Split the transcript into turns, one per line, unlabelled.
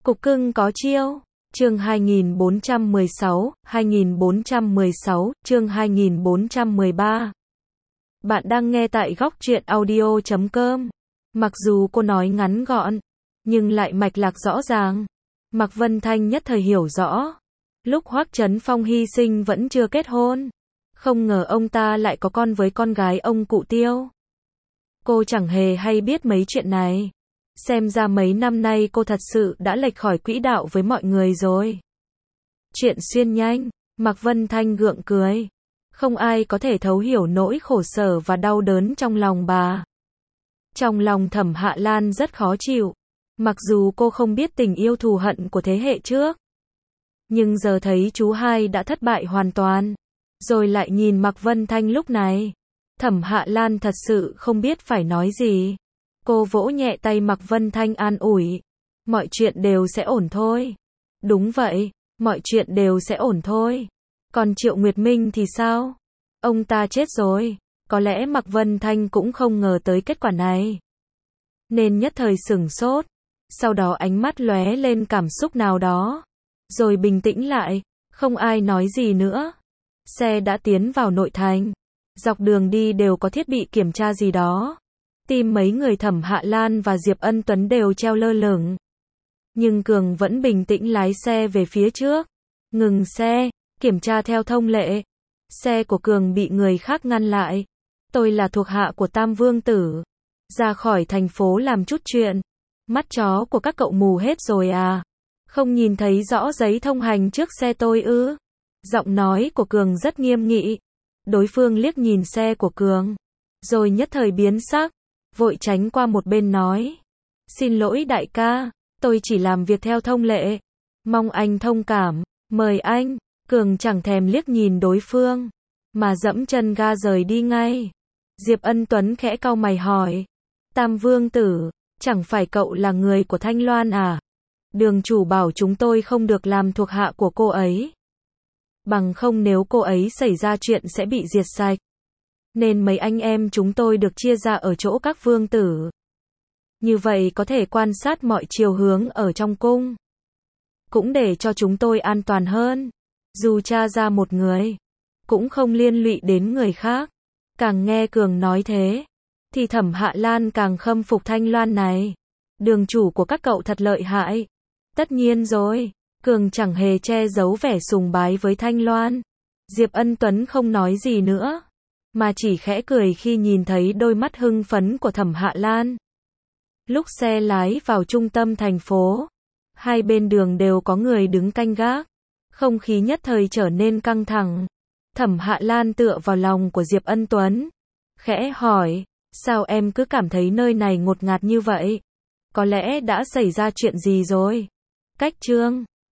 Cục cưng có chiêu. Chương 2416, chương 2413. Bạn đang nghe tại góc truyện audio.com. Mặc dù cô nói ngắn gọn, nhưng lại mạch lạc rõ ràng. Mạc Vân Thanh nhất thời hiểu rõ. Lúc Hoắc Chấn Phong hy sinh vẫn chưa kết hôn. Không ngờ ông ta lại có con với con gái ông cụ Tiêu. Cô chẳng hề hay biết mấy chuyện này. Xem ra mấy năm nay cô thật sự đã lệch khỏi quỹ đạo với mọi người rồi. Chuyện xuyên nhanh, Mạc Vân Thanh gượng cười. Không ai có thể thấu hiểu nỗi khổ sở và đau đớn trong lòng bà. Trong lòng Thẩm Hạ Lan rất khó chịu. Mặc dù cô không biết tình yêu thù hận của thế hệ trước, nhưng giờ thấy chú hai đã thất bại hoàn toàn, rồi lại nhìn Mạc Vân Thanh lúc này, Thẩm Hạ Lan thật sự không biết phải nói gì. Cô vỗ nhẹ tay Mạc Vân Thanh an ủi. Mọi chuyện đều sẽ ổn thôi. Đúng vậy, mọi chuyện đều sẽ ổn thôi. Còn Triệu Nguyệt Minh thì sao? Ông ta chết rồi. Có lẽ Mạc Vân Thanh cũng không ngờ tới kết quả này, nên nhất thời sửng sốt. Sau đó ánh mắt lóe lên cảm xúc nào đó, rồi bình tĩnh lại, không ai nói gì nữa. Xe đã tiến vào nội thành. Dọc đường đi đều có thiết bị kiểm tra gì đó. Tim mấy người Thẩm Hạ Lan và Diệp Ân Tuấn đều treo lơ lửng. Nhưng Cường vẫn bình tĩnh lái xe về phía trước. Ngừng xe, kiểm tra theo thông lệ. Xe của Cường bị người khác ngăn lại. Tôi là thuộc hạ của Tam Vương Tử. Ra khỏi thành phố làm chút chuyện. Mắt chó của các cậu mù hết rồi à? Không nhìn thấy rõ giấy thông hành trước xe tôi ư? Giọng nói của Cường rất nghiêm nghị. Đối phương liếc nhìn xe của Cường, rồi nhất thời biến sắc, vội tránh qua một bên nói. Xin lỗi đại ca, tôi chỉ làm việc theo thông lệ. Mong anh thông cảm, mời anh. Cường chẳng thèm liếc nhìn đối phương, mà dẫm chân ga rời đi ngay. Diệp Ân Tuấn khẽ cau mày hỏi. Tam Vương Tử, chẳng phải cậu là người của Thanh Loan à? Đường chủ bảo chúng tôi không được làm thuộc hạ của cô ấy. Bằng không nếu cô ấy xảy ra chuyện sẽ bị diệt sạch. Nên mấy anh em chúng tôi được chia ra ở chỗ các vương tử. Như vậy có thể quan sát mọi chiều hướng ở trong cung. Cũng để cho chúng tôi an toàn hơn. Dù tra ra một người, cũng không liên lụy đến người khác. Càng nghe Cường nói thế, thì Thẩm Hạ Lan càng khâm phục Thanh Loan này. Đường chủ của các cậu thật lợi hại. Tất nhiên rồi. Cường chẳng hề che giấu vẻ sùng bái với Thanh Loan. Diệp Ân Tuấn không nói gì nữa, mà chỉ khẽ cười khi nhìn thấy đôi mắt hưng phấn của Thẩm Hạ Lan. Lúc xe lái vào trung tâm thành phố, hai bên đường đều có người đứng canh gác. Không khí nhất thời trở nên căng thẳng. Thẩm Hạ Lan tựa vào lòng của Diệp Ân Tuấn, khẽ hỏi, sao em cứ cảm thấy nơi này ngột ngạt như vậy? Có lẽ đã xảy ra chuyện gì rồi? Cách chương